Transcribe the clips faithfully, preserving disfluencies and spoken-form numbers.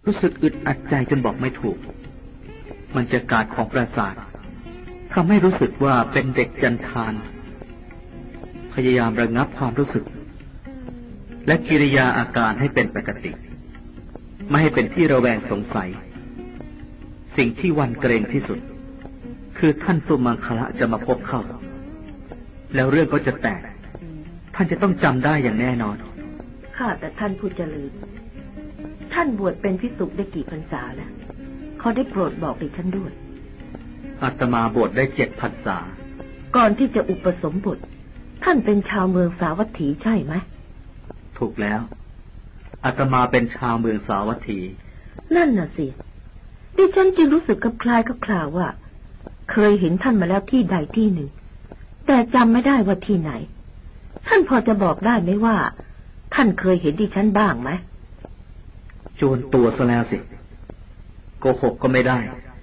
รู้สึกอึดอัดใจจนบอกไม่ถูกมันจะกาดของประสาททำให้รู้สึกว่าเป็นเด็กจันทานพยายามระงับความรู้สึกและกิริยาอาการให้เป็นปกติไม่ให้เป็นที่ระแวงสงสัยสิ่งที่วันเกรงที่สุดคือท่านสุมังคละจะมาพบเข้าแล้วเรื่องก็จะแตกท่านจะต้องจำได้อย่างแน่นอนข้าแต่ท่านผู้เจริญท่านบวชเป็นภิกษุได้กี่พรรษาแล้วเขาได้โปรดบอกดิฉันด้วยอาตมาบวชได้เจ็ดพรรษาก่อนที่จะอุปสมบทท่านเป็นชาวเมืองสาวัตถีใช่ไหมถูกแล้วอาตมาเป็นชาวเมืองสาวัตถีนั่นน่ะสิดิฉันจึงรู้สึกกับคล้ายกับคลาวว่าเคยเห็นท่านมาแล้วที่ใดที่หนึ่งแต่จำไม่ได้ว่าที่ไหนท่านพอจะบอกได้ไหมว่าท่านเคยเห็นดิฉันบ้างไหมโจรตัวซะแล้วสิโกหกก็ไม่ได้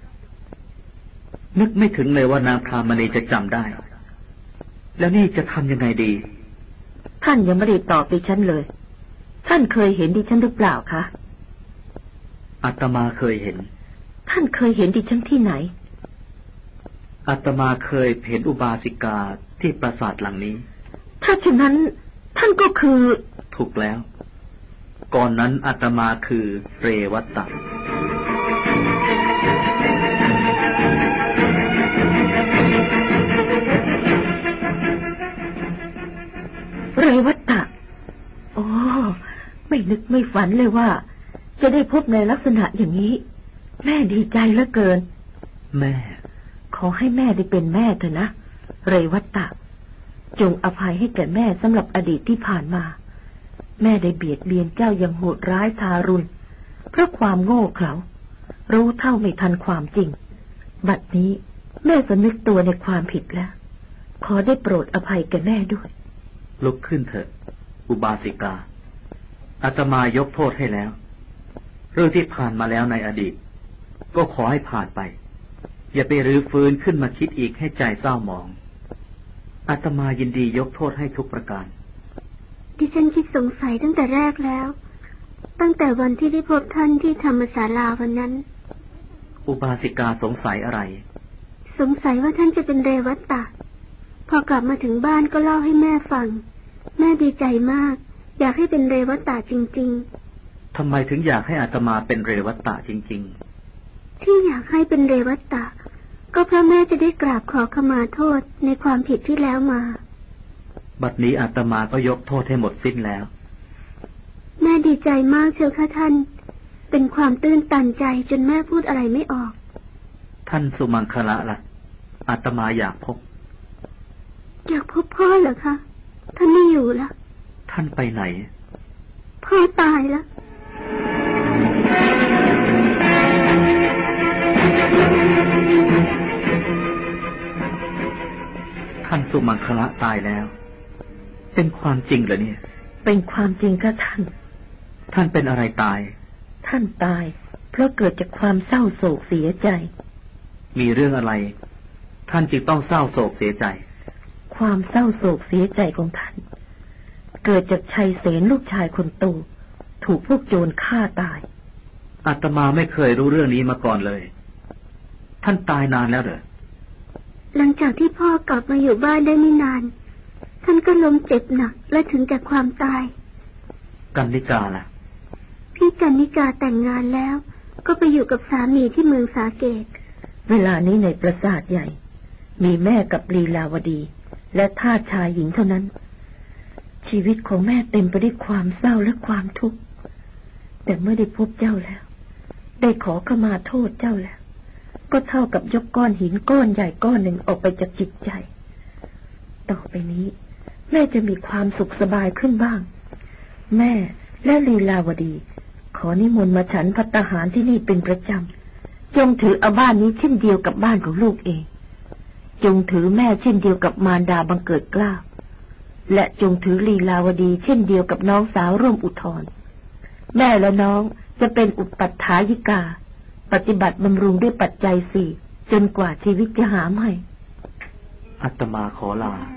นึกไม่ถึงเลยว่านางพรามณีจะจำได้แล้วนี่จะทำยังไงดีท่านยังไม่ได้ตอบดิฉันเลยท่านเคยเห็นดิฉันหรือเปล่าคะอาตมาเคยเห็นท่านเคยเห็นดิฉันที่ไหนอาตมาเคยเห็นอุบาสิกาที่ปราสาทหลังนี้ถ้าเช่นนั้นท่านก็คือถูกแล้วก่อนนั้นอาตมาคือเรวัตตะเรวัตตะโอ้ไม่นึกไม่ฝันเลยว่าจะได้พบในลักษณะอย่างนี้แม่ดีใจเหลือเกินแม่ขอให้แม่ได้เป็นแม่เถอะนะเรวัตตะจงอภัยให้แก่แม่สำหรับอดีตที่ผ่านมาแม่ได้เบียดเบียนเจ้าอย่างโหดร้ายทารุณเพราะความโง่เขลารู้เท่าไม่ทันความจริงบัดนี้แม่สำนึกตัวในความผิดแล้วขอได้โปรดอภัยแก่แม่ด้วยลุกขึ้นเถอะอุบาสิกาอาตมายกโทษให้แล้วเรื่องที่ผ่านมาแล้วในอดีตก็ขอให้ผ่านไปอย่าไปรื้อฟื้นขึ้นมาคิดอีกให้ใจเศร้าหมองอาตมายินดียกโทษให้ทุกประการดิฉันคิดสงสัยตั้งแต่แรกแล้วตั้งแต่วันที่ได้พบท่านที่ธรรมศาลาวันนั้นอุบาสิกาสงสัยอะไรสงสัยว่าท่านจะเป็นเรวัตตะพอกลับมาถึงบ้านก็เล่าให้แม่ฟังแม่ดีใจมากอยากให้เป็นเรวัตตะจริงๆทำไมถึงอยากให้อาตมาเป็นเรวัตตะจริงๆที่อยากให้เป็นเรวัตตะก็เพราะแม่จะได้กราบขอขมาโทษในความผิดที่แล้วมาบัดนี้อาตมาก็ยกโทษให้หมดสิ้นแล้วแม่ดีใจมากเชียวค่ะท่านเป็นความตื้นตันใจจนแม่พูดอะไรไม่ออกท่านสุมังคละล่ะอาตมาอยากพบอยากพบพ่อเหรอคะท่านไม่อยู่ละท่านไปไหนพ่อตายแล้วท่านสุมังคละตายแล้วเป็นความจริงเหรอเนี่ยเป็นความจริงค่ะท่านท่านเป็นอะไรตายท่านตายเพราะเกิดจากความเศร้าโศกเสียใจมีเรื่องอะไรท่านจึงต้องเศร้าโศกเสียใจความเศร้าโศกเสียใจของท่านเกิดจากชัยเสนลูกชายคนโตถูกพวกโจรฆ่าตายอาตมาไม่เคยรู้เรื่องนี้มาก่อนเลยท่านตายนานแล้วเหรอหลังจากที่พ่อกลับมาอยู่บ้านได้ไม่นานท่านก็ล้มเจ็บหนักและถึงแก่ความตายกันนิกาล่ะพี่กันนิกาแต่งงานแล้วก็ไปอยู่กับสามีที่เมืองสาเกตเวลานี้ในปราสาทใหญ่มีแม่กับลีลาวดีและทาสชายหญิงเท่านั้นชีวิตของแม่เต็มไปด้วยความเศร้าและความทุกข์แต่เมื่อได้พบเจ้าแล้วได้ขอขมาโทษเจ้าแล้วก็เท่ากับยกก้อนหินก้อนใหญ่ก้อนหนึ่งออกไปจากจิตใจต่อไปนี้แม่จะมีความสุขสบายขึ้นบ้างแม่และลีลาวดีขอนิมนต์มาฉันภัตตาหารที่นี่เป็นประจำจงถือเอาบ้านนี้เช่นเดียวกับบ้านของลูกเองจงถือแม่เช่นเดียวกับมารดาบังเกิดเกล้าและจงถือลีลาวดีเช่นเดียวกับน้องสาวร่วมอุทธรแม่และน้องจะเป็นอุปัฏฐายิกาปฏิบัติบำรุงด้วยปัจจัยสี่จนกว่าชีวิตจะหาใหม่อาตมาขอลา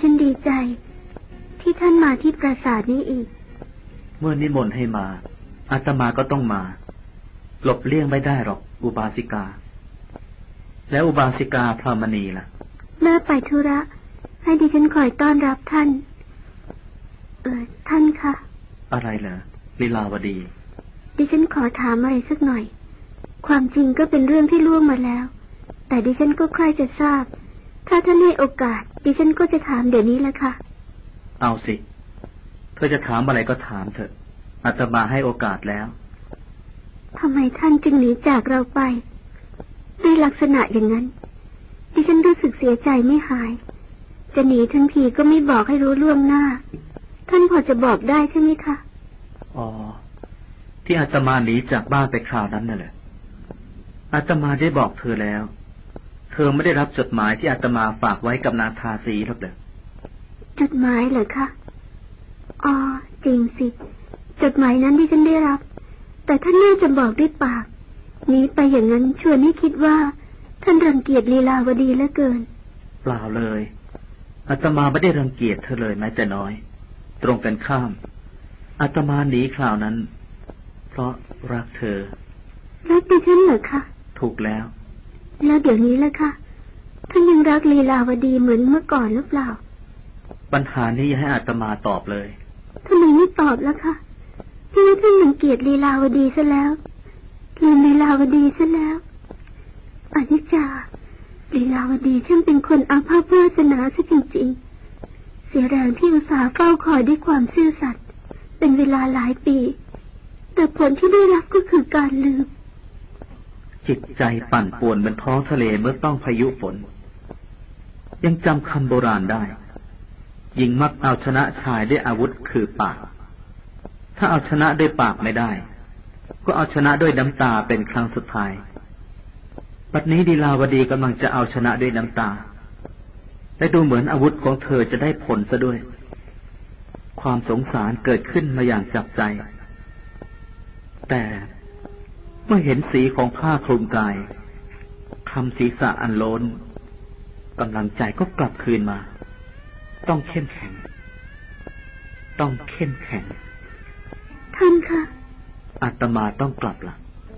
ฉันดีใจที่ท่านมาที่ปราสาทนี้อีกเมื่อนิมนต์ให้มาอาตมาก็ต้องมาหลบเลี่ยงไม่ได้หรอกอุบาสิกาแล้วอุบาสิกาพรหมณีล่ะแม่ไปธุระให้ดิฉันคอยต้อนรับท่านเออท่านคะอะไรเหรอลีลาวดีดิฉันขอถามอะไรสักหน่อยความจริงก็เป็นเรื่องที่ล่วงมาแล้วแต่ดิฉันก็ใคร่จะทราบถ้าท่านให้โอกาสดิฉันก็จะถามเดี๋ยวนี้แหละค่ะเอาสิเธอจะถามอะไรก็ถามเถอะอาตมาให้โอกาสแล้วทำไมท่านจึงหนีจากเราไปด้วยลักษณะอย่างนั้นดิฉันรู้สึกเสียใจไม่หายจะหนีทั้งทีก็ไม่บอกให้รู้ล่วงหน้าท่านพอจะบอกได้ใช่ไหมคะอ๋อที่อาตมาหนีจากบ้านไปคราวนั้นน่ะเหรออาตมาได้บอกเธอแล้วเธอไม่ได้รับจดหมายที่อาตมาฝากไว้กับนางทาสีหรอกเหรอจดหมายเหรอคะอ๋อจริงสิจดหมายนั้นที่ฉันได้รับแต่ท่านน่าจะบอกด้วยปากหนีไปอย่างนั้นชวนให้คิดว่าท่านรังเกียจลีลาวดีเหลือเกินเปล่าเลยอาตมาไม่ได้รังเกียจเธอเลยแม้แต่น้อยตรงกันข้ามอาตมาหนีคราวนั้นเพราะรักเธอรักดิฉันเหรอคะถูกแล้วแล้วเดี๋ยวนี้ล่ะคะท่านยังรักลีลาวดีเหมือนเมื่อก่อนหรือเปล่าปัญหานี้ให้อาตมาตอบเลยทำไมไม่ตอบล่ะคะเพราะว่าท่านรังเกียจลีลาวดีซะแล้วลืมลีลาวดีซะแล้วอนิจจาลีลาวดีช่างเป็นคนอาภัพวาสนาซะจริงๆเสียแรงที่อุตส่าห์เฝ้าคอยด้วยความซื่อสัตย์เป็นเวลาหลายปีแต่ผลที่ได้รับก็คือการลืมจิตใจปั่นป่วนเหมือนท้องทะเลเมื่อต้องพายุฝนยังจำคำโบราณได้หญิงมักเอาชนะชายด้วยอาวุธคือปากถ้าเอาชนะด้วยปากไม่ได้ก็เอาชนะด้วยน้ำตาเป็นครั้งสุดท้ายบัดนี้ลีลาวดีกำลังจะเอาชนะด้วยน้ำตาและดูเหมือนอาวุธของเธอจะได้ผลซะด้วยความสงสารเกิดขึ้นมาอย่างจับใจแต่เมื่อเห็นสีของผ้าคลุมกายคำศีรษะอันโล้นกำลังใจก็กลับคืนมาต้องเข้มแข็งต้องเข้มแข็งท่านคะอาตมาต้องกลับล่ะ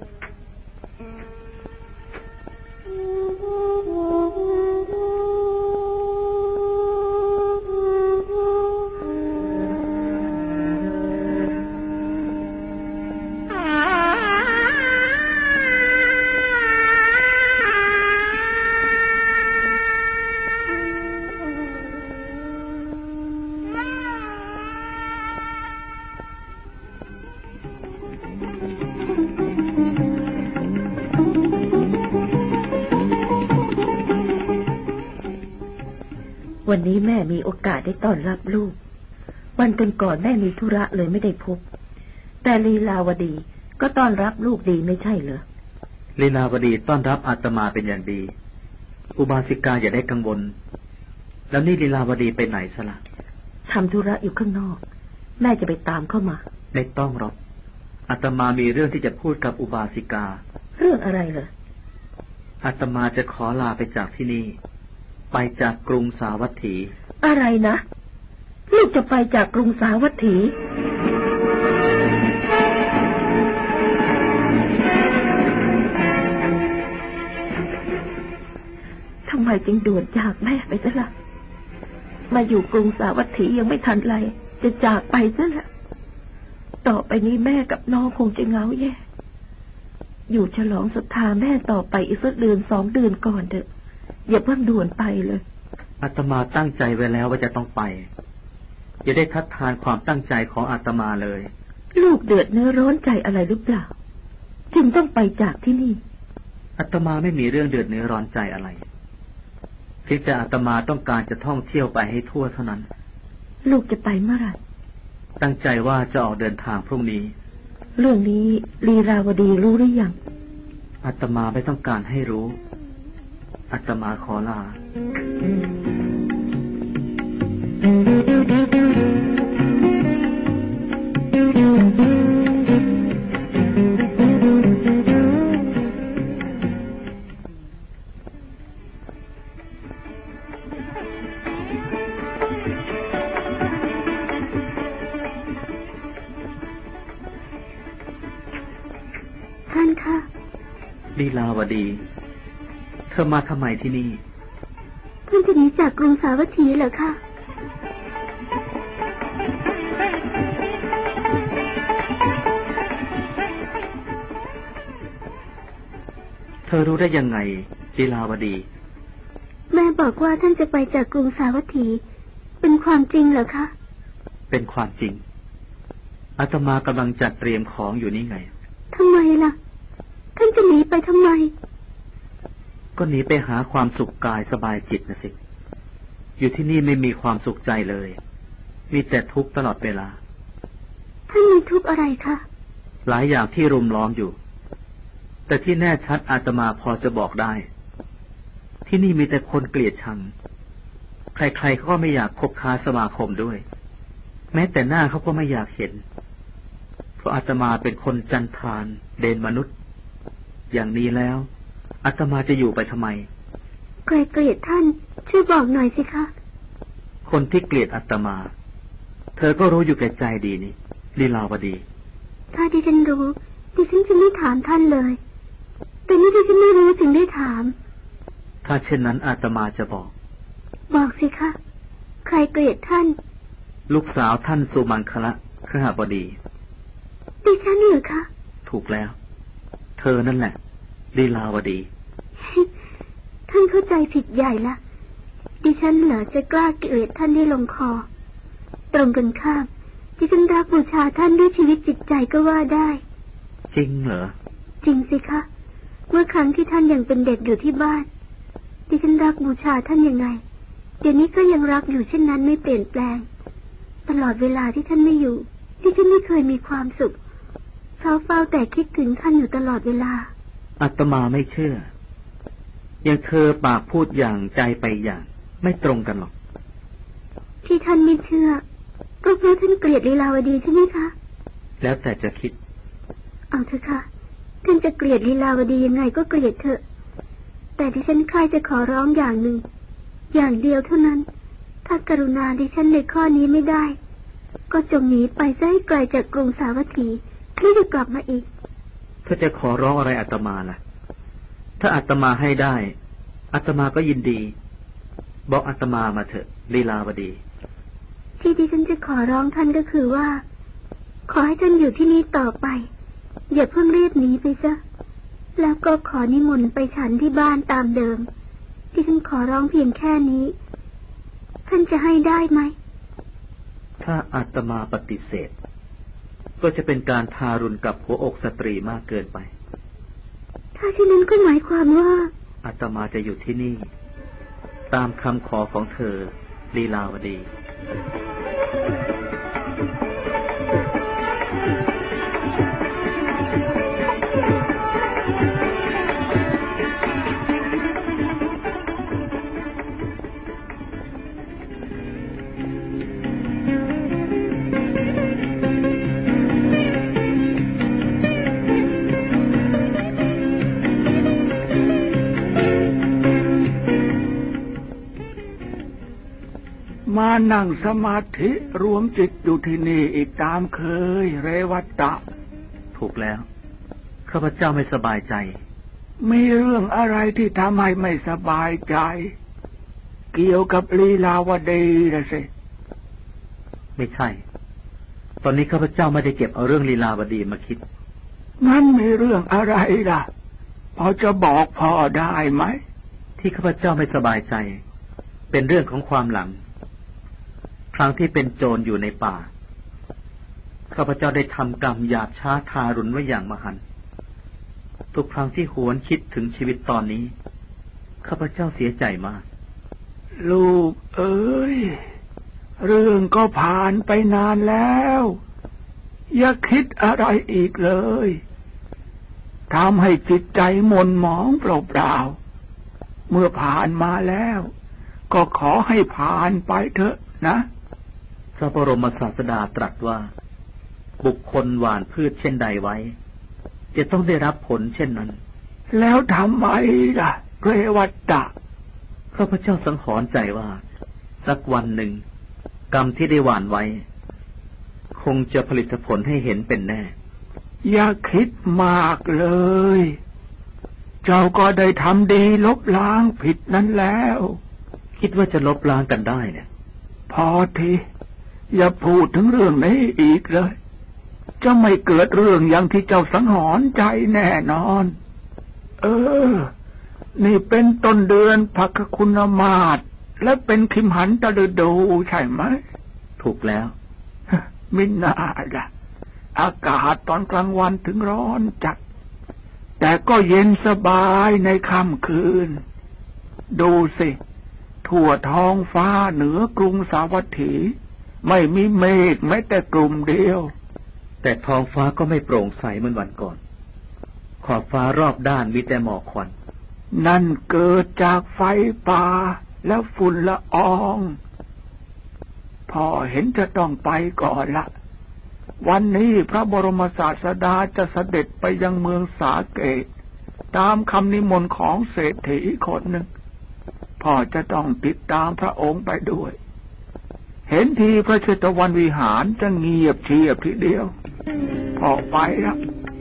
วันนี้แม่มีโอกาสได้ต้อนรับลูกวันก่อนๆแม่มีธุระเลยไม่ได้พบแต่ลีลาวดีก็ต้อนรับลูกดีไม่ใช่เหรอลีลาวดีต้อนรับอาตมาเป็นอย่างดีอุบาสิกาอย่าได้กังวลแล้วนี่ลีลาวดีไปไหนซะล่ะทำธุระอยู่ข้างนอกแม่จะไปตามเข้ามาไม่ต้องหรอกอาตมามีเรื่องที่จะพูดกับอุบาสิกาเรื่องอะไรเหรออาตมาจะขอลาไปจากที่นี่ไปจากกรุงสาวัตถีอะไรนะลูกจะไปจากกรุงสาวัตถีทำไมจึงด่วนจากแม่ไปซะล่ะมาอยู่กรุงสาวัตถียังไม่ทันไรจะจากไปซะละต่อไปนี้แม่กับน้องคงจะเหงาแย่อยู่ฉลองศรัทธาแม่ต่อไปอีกสักเดือนสองเดือนก่อนเถอะอย่าเพิ่งด่วนไปเลยอาตมาตั้งใจไว้แล้วว่าจะต้องไปอย่าได้ทัดทานความตั้งใจของอาตมาเลยลูกเดือดเนื้อร้อนใจอะไรหรือเปล่าจึงต้องไปจากที่นี่อาตมาไม่มีเรื่องเดือดเนื้อร้อนใจอะไรเพียงแต่อาตมาต้องการจะท่องเที่ยวไปให้ทั่วเท่านั้นลูกจะไปเมื่อไหร่ตั้งใจว่าจะออกเดินทางพรุ่งนี้เรื่องนี้ลีลาวดีรู้หรือยังอาตมาไม่ต้องการให้รู้อาตมาขอลาลีลาวดีเธอมาทำไมที่นี่ท่านจะหนีจากกรุงสาวัตถีเหรอคะเธอรู้ได้ยังไงลีลาวดีแม่บอกว่าท่านจะไปจากกรุงสาวัตถีเป็นความจริงเหรอคะเป็นความจริงอาตมากำลังจัดเตรียมของอยู่นี่ไงทำไมล่ะท่านจะหนีไปทำไมก็หนีไปหาความสุขกายสบายจิตนะสิอยู่ที่นี่ไม่มีความสุขใจเลยมีแต่ทุกข์ตลอดเวลาท่านมีทุกข์อะไรคะหลายอย่างที่รุมล้อมอยู่แต่ที่แน่ชัดอาตมาพอจะบอกได้ที่นี่มีแต่คนเกลียดชังใครๆเขาก็ไม่อยากคบค้าสมาคมด้วยแม้แต่หน้าเขาก็ไม่อยากเห็นเพราะอาตมาเป็นคนจันทานเดนมนุษย์อย่างนี้แล้วอาตมาจะอยู่ไปทำไมใครเกลียดท่านช่วยบอกหน่อยสิคะคนที่เกลียดอาตมาเธอก็รู้อยู่แก่ใจดีนี่ลีลาวดีถ้าดิฉันรู้ดิฉันจะไม่ถามท่านเลยแต่นี่ดิฉันไม่รู้จึงได้ถามถ้าเช่นนั้นอาตมาจะบอกบอกสิคะใครเกลียดท่านลูกสาวท่านสุมังคละคหบดีดิฉันเหรอคะถูกแล้วเธอนั่นแหละลีลาวดีท่านเข้าใจผิดใหญ่ละดิฉันเหรอจะกล้าเกลียดท่านได้ลงคอตรงกันข้ามดิฉันรักบูชาท่านด้วยชีวิตจิตใจก็ว่าได้จริงเหรอจริงสิคะเมื่อครั้งที่ท่านยังเป็นเด็กอยู่ที่บ้านดิฉันรักบูชาท่านยังไงเดี๋ยวนี้ก็ยังรักอยู่เช่นนั้นไม่เปลี่ยนแปลงตลอดเวลาที่ท่านไม่อยู่ดิฉันไม่เคยมีความสุขเฝ้าเฝ้าแต่คิดถึงท่านอยู่ตลอดเวลาอาตมาไม่เชื่ออย่างเธอปากพูดอย่างใจไปอย่างไม่ตรงกันหรอกที่ท่านไม่เชื่อก็เพราะท่านเกลียดลีลาวดีใช่ไหมคะแล้วแต่จะคิดเอาเถอะค่ะท่านจะเกลียดลีลาวดียังไงก็เกลียดเถอะแต่ดิฉันใครจะขอร้องอย่างหนึ่งอย่างเดียวเท่านั้นถ้ากรุณาดิฉันในข้อนี้ไม่ได้ก็จงหนีไปซะให้ไกลจากกรุงสาวัตถีไม่จะกลับมาอีกเธอจะขอร้องอะไรอาตมาล่ะถ้าอาตมาให้ได้อาตมาก็ยินดีบอกอาตมามาเถอะลีลาวดีที่ดิฉันจะขอร้องท่านก็คือว่าขอให้ท่านอยู่ที่นี่ต่อไปอย่าเพิ่งรีบหนีไปซะแล้วก็ขอนิมนต์ไปฉันที่บ้านตามเดิมดิฉันขอร้องเพียงแค่นี้ท่านจะให้ได้ไหมถ้าอาตมาปฏิเสธก็จะเป็นการทารุณกับหัวอกสตรีมากเกินไปถ้าเช่นนั้นก็หมายความว่าอาตมาจะอยู่ที่นี่ตามคำขอของเธอลีลาวดีมานั่งสมาธิรวมจิตอยู่ที่นี่อีกตามเคยเรวัตตะถูกแล้วข้าพเจ้าไม่สบายใจมีเรื่องอะไรที่ทำให้ไม่สบายใจเกี่ยวกับลีลาวดีนะสิไม่ใช่ตอนนี้ข้าพเจ้าไม่ได้เก็บเอาเรื่องลีลาวดีมาคิดนั่นมีเรื่องอะไรล่ะพอจะบอกพอได้ไหมที่ข้าพเจ้าไม่สบายใจเป็นเรื่องของความหลังครั้งที่เป็นโจรอยู่ในป่าข้าพเจ้าได้ทำกรรมหยาบช้าทารุณไว้อย่างมหันต์ทุกครั้งที่หวนคิดถึงชีวิตตอนนี้ข้าพเจ้าเสียใจมากลูกเอ้ยเรื่องก็ผ่านไปนานแล้วอย่าคิดอะไรอีกเลยทำให้จิตใจหม่นหมองเปล่าๆเมื่อผ่านมาแล้วก็ขอให้ผ่านไปเถอะนะพระบรมศาสดาตรัสว่าบุคคลหว่านพืชเช่นใดไว้จะต้องได้รับผลเช่นนั้นแล้วทำไมล่ะเรวัตตะข้าพเจ้าสังหรณ์ใจว่าสักวันหนึ่งกรรมที่ได้หว่านไว้คงจะผลิตผลให้เห็นเป็นแน่อย่าคิดมากเลยเจ้าก็ได้ทำดีลบล้างผิดนั้นแล้วคิดว่าจะลบล้างกันได้เนี่ยพอทีอย่าพูดถึงเรื่องนี้อีกเลยจะไม่เกิดเรื่องอย่างที่เจ้าสังหรณ์ใจแน่นอนเออนี่เป็นต้นเดือนภักคุณมาศและเป็นคิมหันตฤดูใช่ไหมถูกแล้วมิน่าล่ะอากาศตอนกลางวันถึงร้อนจัดแต่ก็เย็นสบายในค่ำคืนดูสิทั่วท้องฟ้าเหนือกรุงสาวัตถีไม่มีเมฆแม้แต่กลุ่มเดียวแต่ท้องฟ้าก็ไม่โปร่งใสเหมือนวันก่อนขอบฟ้ารอบด้านมีแต่หมอกควันนั่นเกิดจากไฟป่าและฝุ่นละอองพ่อเห็นจะต้องไปก่อนละวันนี้พระบรมศาสดาจะเสด็จไปยังเมืองสาเกตตามคำนิมนต์ของเศรษฐีคนหนึ่งพ่อจะต้องติดตามพระองค์ไปด้วยเห็นทีพระเชตวันวิหารจะเงียบเชียบทีเดียวพ่อไปแล้ว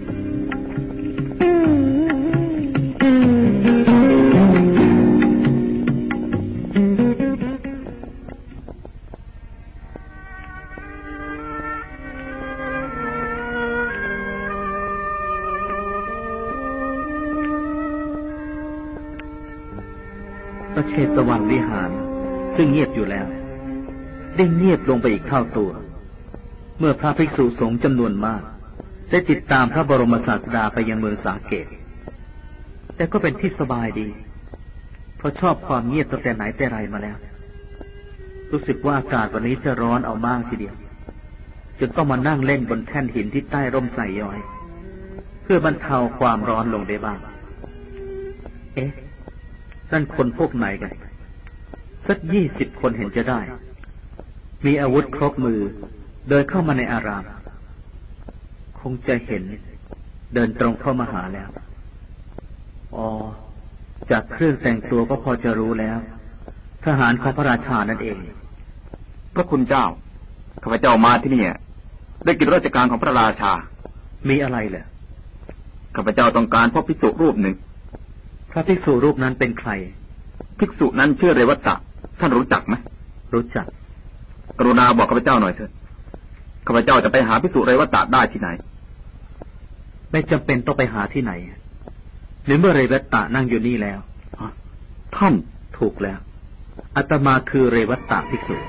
พระเชตวันวิหารซึ่งเงียบอยู่แล้วได้เงียบลงไปอีกเท่าตัวเมื่อพระภิกษุสงฆ์จำนวนมากได้ติดตามพระบรมศาสดาไปยังเมืองสาเกตแต่ก็เป็นที่สบายดีเพราะชอบความเงียบตั้งแต่ไหนแต่ไรมาแล้วรู้สึกว่าอากาศวันนี้จะร้อนเอามากทีเดียวจนต้องมานั่งเล่นบนแท่นหินที่ใต้ร่มไทรย้อยเพื่อบรรเทาความร้อนลงได้บ้างเอ๊ะนั่นคนพวกไหนกันสักยี่สิบคนเห็นจะได้มีอาวุธครบมือเดินเข้ามาในอารามคงจะเห็นเดินตรงเข้ามาหาแล้วอ๋อจากเครื่องแต่งตัวก็พอจะรู้แล้วทหารของพระราชานั่นเองพระคุณเจ้าข้าพเจ้ามาที่นี่ได้กิจราชการของพระราชามีอะไรเหรอข้าพเจ้าต้องการพบภิกษุรูปหนึ่งพระภิกษุรูปนั้นเป็นใครภิกษุนั้นชื่อเรวัตตะท่านรู้จักไหมรู้จักกรุณาบอกข้าพเจ้าหน่อยเถิดข้าพเจ้าจะไปหาภิกษุเรวัตตะได้ที่ไหนไม่จำเป็นต้องไปหาที่ไหนหรือเมื่อเรวัตตะนั่งอยู่นี่แล้วท่านถูกแล้วอาตมาคือเรวัตตะภิกษุ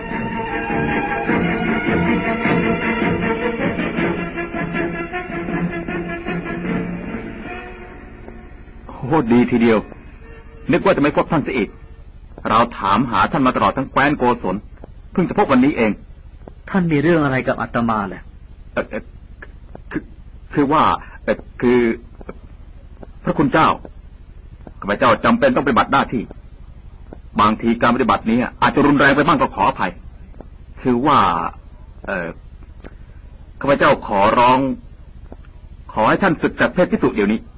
โคตรดีทีเดียวนึกว่าจะไม่พบท่านซะอีกเราถามหาท่านมาตลอดทั้งแคว้นโกศลเพิ่งจะพบวันนี้เองท่านมีเรื่องอะไรกับอาตมาแหละคือคือว่าคือพระคุณเจ้าข้าพเจ้าจำเป็นต้องปฏิบัติหน้าที่บางทีการปฏิบัตินี้อาจจะรุนแรงไปบ้างก็ขออภัยคือว่าเออข้าพเจ้าขอร้องขอให้ท่านสึกจากเพศภิกษุเดี๋ยวนี้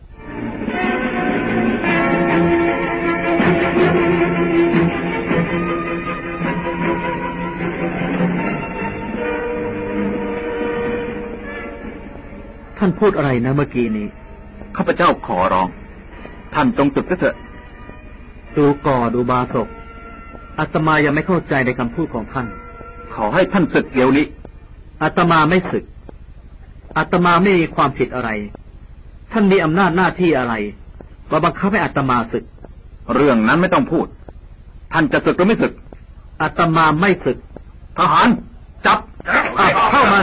ท่านพูดอะไรนะเมื่อกี้นี้ข้าพเจ้าขอร้องท่านจงสึกเถิดดูก่อดูบาศกอาตมายังไม่เข้าใจในคำพูดของท่านขอให้ท่านสึกเดี๋ยวนี้อาตมาไม่สึกอาตมาไม่มีความผิดอะไรท่านมีอำนาจหน้าที่อะไรมาบังคับให้อาตมาสึกเรื่องนั้นไม่ต้องพูดท่านจะสึกหรือไม่สึกอาตมาไม่สึกทหารจับเข้ามา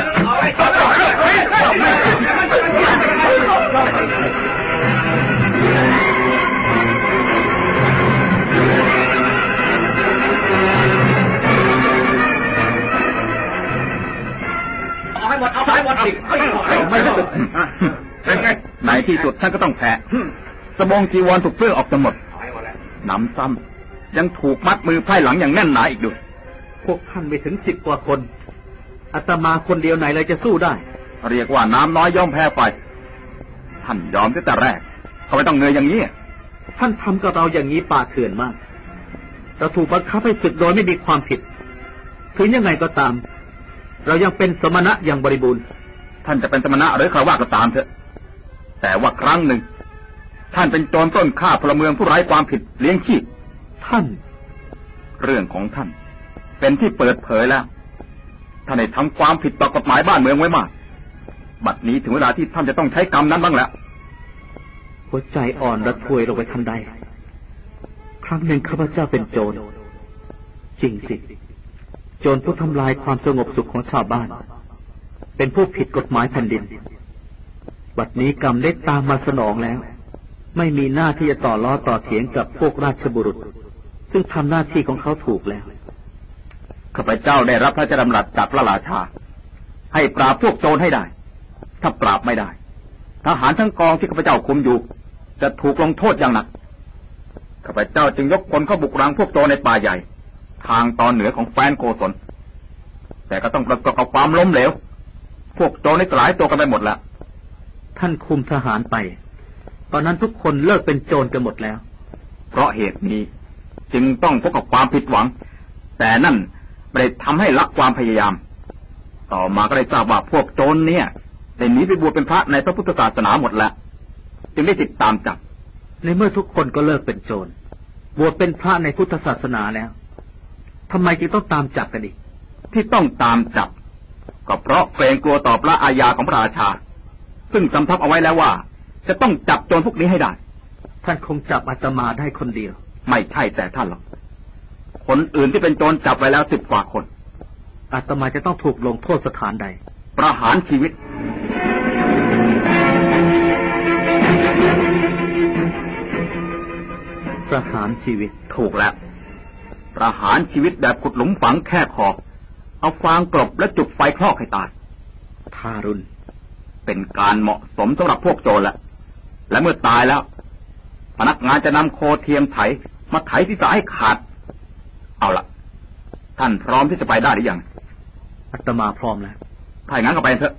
เอาให้หมดเอาให้หมดไม่สึกเป็นไงไหนที่สุดท่านก็ต้องแพ้สบงจีวรถูกเปลื้องออกจนหมดน้ำซ้ำยังถูกมัดมือไพร่หลังอย่างแน่นหนาอีกด้วยพวกท่านไปถึงสิบกว่าคนอาตมาคนเดียวไหนเลยจะสู้ได้เรียกว่าน้ำน้อยย่อมแพ้ไฟท่านยอมตั้งแต่แรกเขาไม่ต้องเงยอย่างนี้ท่านทำกับเราอย่างนี้ป่าเถื่อนมากเราถูกบังคับให้ศึกโดยไม่มีความผิดถึงยังไงก็ตามเรายังเป็นสมณะอย่างบริบูรณ์ท่านจะเป็นสมณะหรือคารวะก็ตามเถอะแต่ว่าครั้งหนึ่งท่านเป็นโจรปล้นฆ่าพลเมืองผู้ไร้ความผิดเลี้ยงชีพท่านเรื่องของท่านเป็นที่เปิดเผยแล้วท่านได้ทำความผิดต่อกฎหมายบ้านเมืองไว้มากบัดนี้ถึงเวลาที่ท่านจะต้องใช้กรรมนั้นบ้างแล้วหัวใจอ่อนระทวยลงไปทันใดครั้งหนึ่งข้าพเจ้าเป็นโจรจริงสิโจรผู้ทำลายความสงบสุขของชาวบ้านเป็นผู้ผิดกฎหมายแผ่นดินบัดนี้กรรมได้ตามมาสนองแล้วไม่มีหน้าที่จะต่อล้อต่อเถียงกับพวกราชบุรุษซึ่งทำหน้าที่ของเขาถูกแล้วข้าพเจ้าได้รับพระราชดำรัสจากพระราชาให้ปราบพวกโจรให้ได้ถ้าปราบไม่ได้ทหารทั้งกองที่ข้าพเจ้าคุมอยู่จะถูกลงโทษอย่างหนักข้าพเจ้าจึงยกพลเข้าบุกรังพวกโจรในป่าใหญ่ทางตอนเหนือของแคว้นโกศลแต่ก็ต้องประกอบกับความล้มเหลวพวกโจรได้สลายตัวกันไปหมดแล้วท่านคุมทหารไปตอนนั้นทุกคนเลิกเป็นโจรกันหมดแล้วเพราะเหตุนี้จึงต้องพบกับความผิดหวังแต่นั่นไม่ได้ทำให้ละความพยายามต่อมาก็ได้ทราบว่าพวกโจรเนี่ยได้หนีไปบวชเป็นพระในพระพุทธศาสนาหมดแล้วจึงได้ติดตามจับในเมื่อทุกคนก็เลิกเป็นโจรบวชเป็นพระในพุทธศาสนาแล้วทำไมจึงต้องตามจับกันอีกที่ต้องตามจับก็เพราะเกรงกลัวต่อพระอาญาของพระราชาซึ่งสำทับเอาไว้แล้วว่าจะต้องจับโจรพวกนี้ให้ได้ท่านคงจับอาตมาได้คนเดียวไม่ใช่แต่ท่านหรอกคนอื่นที่เป็นโจรจับไว้แล้วสิบกว่าคนอาตมาจะต้องถูกลงโทษสถานใดประหารชีวิตประหารชีวิตถูกแล้วประหารชีวิตแบบขุดหลุมฝังแค่คอเอาฟางกลบและจุดไฟคลอกให้ตายทารุณเป็นการเหมาะสมสำหรับพวกโจรละและเมื่อตายแล้วพนักงานจะนำโคเทียมไถมาไถศีรษะให้ขาดเอาล่ะท่านพร้อมที่จะไปได้หรือยังอาตมาพร้อมแล้วถ้าอย่างนั้นก็ไปเถอะ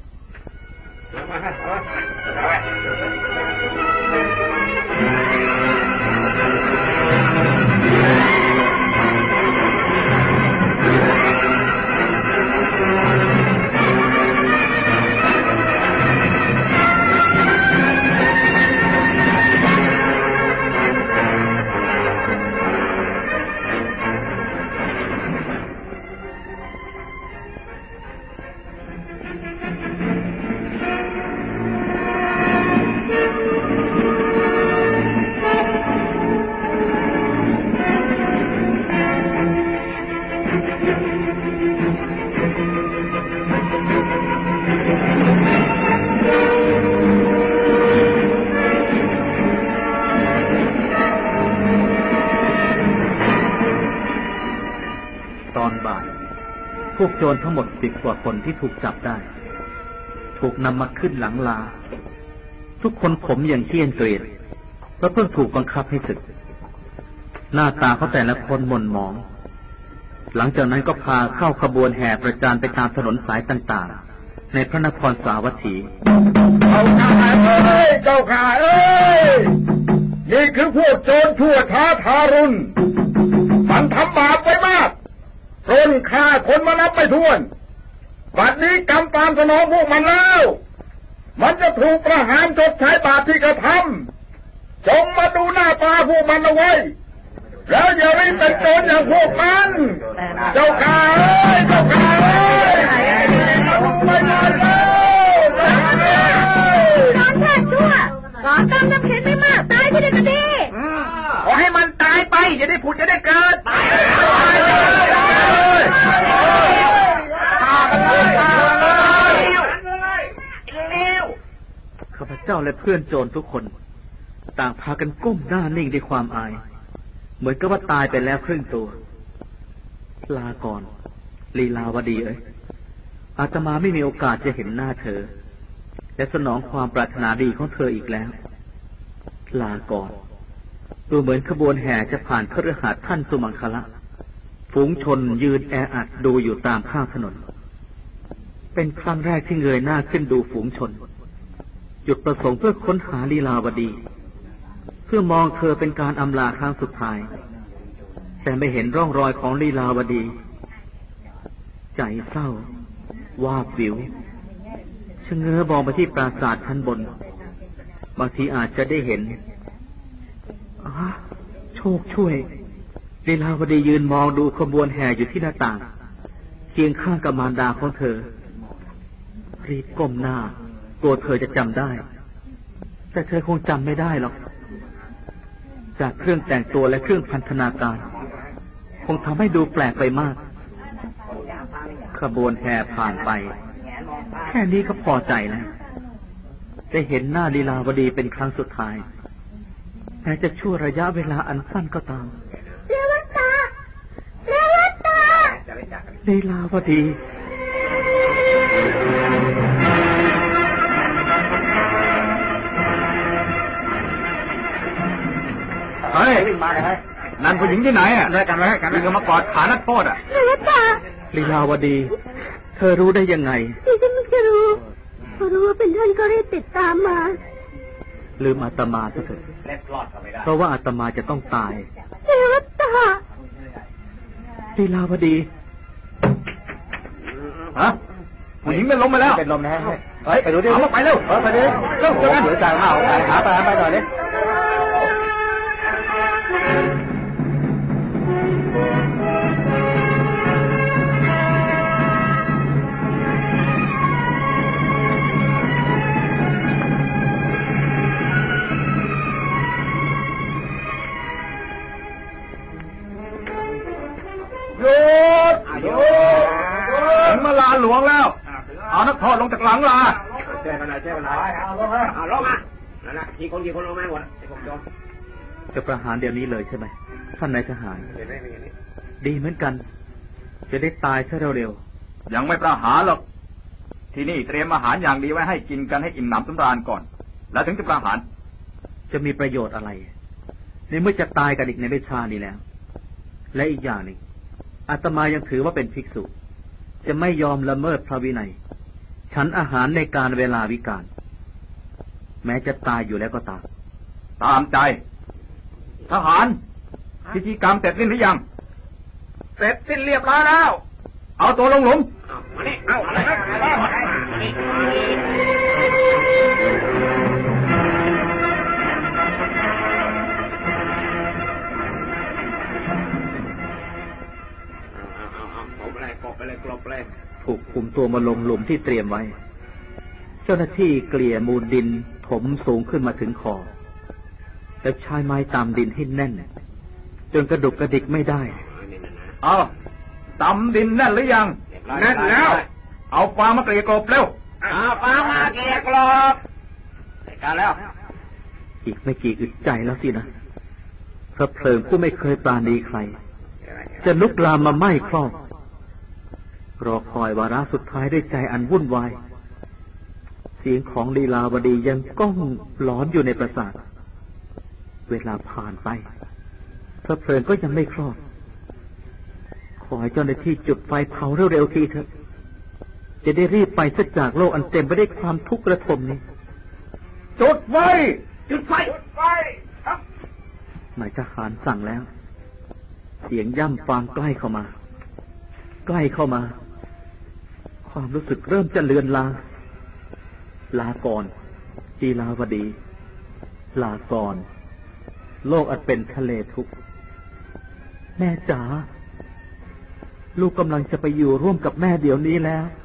พวกโจรทั้งหมดสิบกว่าคนที่ถูกจับได้ถูกนำมาขึ้นหลังลาทุกคนผมอย่างเที่ยงเกรียดเพราะเพิ่งถูกบังคับให้ศึกหน้าตาเขาแต่ละคนหม่นหมองหลังจากนั้นก็พาเข้าขบวนแห่ประจานไปตามถนนสายต่างๆในพระนครสาวัตถีเจ้าข้าเอ้ยเจ้าข้าเอ้ยนี่คือพวกโจรชั่วช้าทารุณมันทำบาปไปมากปล้นฆ่าคนมานับไม่ถ้วนบัดนี้กรรมตามสนองพวกมันแล้วมันจะถูกประหารชดใช้บาปที่กระทำจงมาดูหน้าตาพวกมันเอาไว้แล้วอย่ารีบเป็นโจรอย่างพวกมันเจ้าข้าเอ้ยเจ้าข้าเอ้ยไม่ได้แล้วน้องแท้ชั่วก่อนตามน้ำเข็นไม่มากตายที่ได้ก็ดีขอให้มันตายไปจะได้ผุดจะได้เกิดข้าพเจ้าและเพื่อนโจรทุกคนต่างพากันก้มหน้านิ่งด้วยความอายเหมือนกับว่าตายไปแล้วครึ่งตัวลาก่อนลีลาวดีเอ้ยอาตมาไม่มีโอกาสจะเห็นหน้าเธอและสนองความปรารถนาดีของเธออีกแล้วลาก่อนดูเหมือนขบวนแห่จะผ่านคฤหาสน์ท่านสุมังคละฝูงชนยืนแออัดดูอยู่ตามข้างถนนเป็นครั้งแรกที่เงยหน้าขึ้นดูฝูงชนหยุดประสงค์เพื่อค้นหาลีลาวดีเพื่อมองเธอเป็นการอำลาครั้งสุดท้ายแต่ไม่เห็นร่องรอยของลีลาวดีใจเศร้าวาบวิวชะเง้อมองไปที่ปราสาทชั้นบนบางทีอาจจะได้เห็นคช่วยลีลาวดียืนมองดูขบวนแห่อยู่ที่หน้าต่างเคียงข้างกับมารดาของเธอรีบก้มหน้ากลัวเธอจะจำได้แต่เธอคงจำไม่ได้หรอกจากเครื่องแต่งตัวและเครื่องพันธนาการคงทำให้ดูแปลกไปมากขบวนแห่ผ่านไปแค่นี้ก็พอใจแล้วได้เห็นหน้าลีลาวดีเป็นครั้งสุดท้ายแม้จะชั่วระยะเวลาอันสั้นก็ตามเลวัตตาเลวัตตาลีลาวดีเฮ้ยมาเลยนั่นผู้หญิงที่ไหนอ่ะเลยกันไว้กันยิงมากอดขานักโทษอ่ะเลวัตตาลีลาวดีเธอรู้ได้ยังไงดิฉันไม่รู้พอรู้ว่าเป็นท่านก็รีบติดตามมาลืมอาตมาซะเถอะเพราะว่าอาตมาจะต้องตายเลวัตตาลีลาวดีฮะผู้หญิงเป็นลมไปแล้วเป็นลมนะเฮ้ยไปดูดิเอาไปเร็วไปดิเร็วเร็วเดี๋ยวจ่ายเอาหาไปหาไปหน่อยดิหยุดหยุดถึงมาลาหลวงแล้วเอานักโทษลงจากหลังลาแช่กันหน่อยแช่กันหน่อยเอาลงมาเอาลงมานั่นแหละกี่คนกี่คนลงมาหมดไอ้พวกโจรจะประหารเดี๋ยวนี้เลยใช่ไหมท่านนายทหารดีเหมือนกันจะได้ตายซะเร็วๆยังไม่ประหารหรอกที่นี่เตรียมอาหารอย่างดีไว้ให้กินกันให้อิ่มหนำสำราญก่อนแล้วถึงจะประหารจะมีประโยชน์อะไรในเมื่อจะตายกันอีกในไม่ช้านี้แล้วและอีกอย่างหนึ่งอาตมายังถือว่าเป็นภิกษุจะไม่ยอมละเมิดพระวินัยฉันอาหารในการเวลาวิกาลแม้จะตายอยู่แล้วก็ตามตามใจทหารพิธีกรรมเสร็จสิ้นหรือยังเสร็จสิ้นเรียบร้อยแล้วเอาตัวลงหลุมมานี่เอาอะไรครับมานี่ถูกคุมตัวมาลงหลุมที่เตรียมไว้เจ้าหน้าที่เกลี่ยมูลดินถมสูงขึ้นมาถึงคอแล้วใช้ไม้ตามดินให้แน่นจนกระดุกกระดิกไม่ได้เอาตำดินแน่นหรือยังแน่นแล้วเอาฟางมาเกลี่ยกลบเร็วเอาฟางมาเกลี่ยกลบได้การแล้วอีกไม่กี่อึดใจแล้วสินะพระเพลิงผู้ไม่เคยปราณีใครจะลุกลามมาไหม้ครอบรอคอยวาระสุดท้ายด้วยใจอันวุ่นวายเสียงของลีลาวดียังก้องหลอนอยู่ในประสาทเวลาผ่านไปพระเพลิงก็ยังไม่ครอบขอให้เจ้าหน้าที่จุดไฟเผาเร็วๆทีเถอะจะได้รีบไปสักจากโลกอันเต็มไปด้วยความทุกข์ระทมนี้จุดไฟจุดไฟจุดไฟครับนายทหารสั่งแล้วเสียงย่ำฟางใกล้เข้ามาใกล้เข้ามาความรู้สึกเริ่มจะเลือนลางลาก่อนลีลาวดีลาก่อนโลกอันเป็นทะเลทุกข์แม่จ๋าลูกกำลังจะไปอยู่ร่วมกับแม่เดี๋ยวนี้แล้ว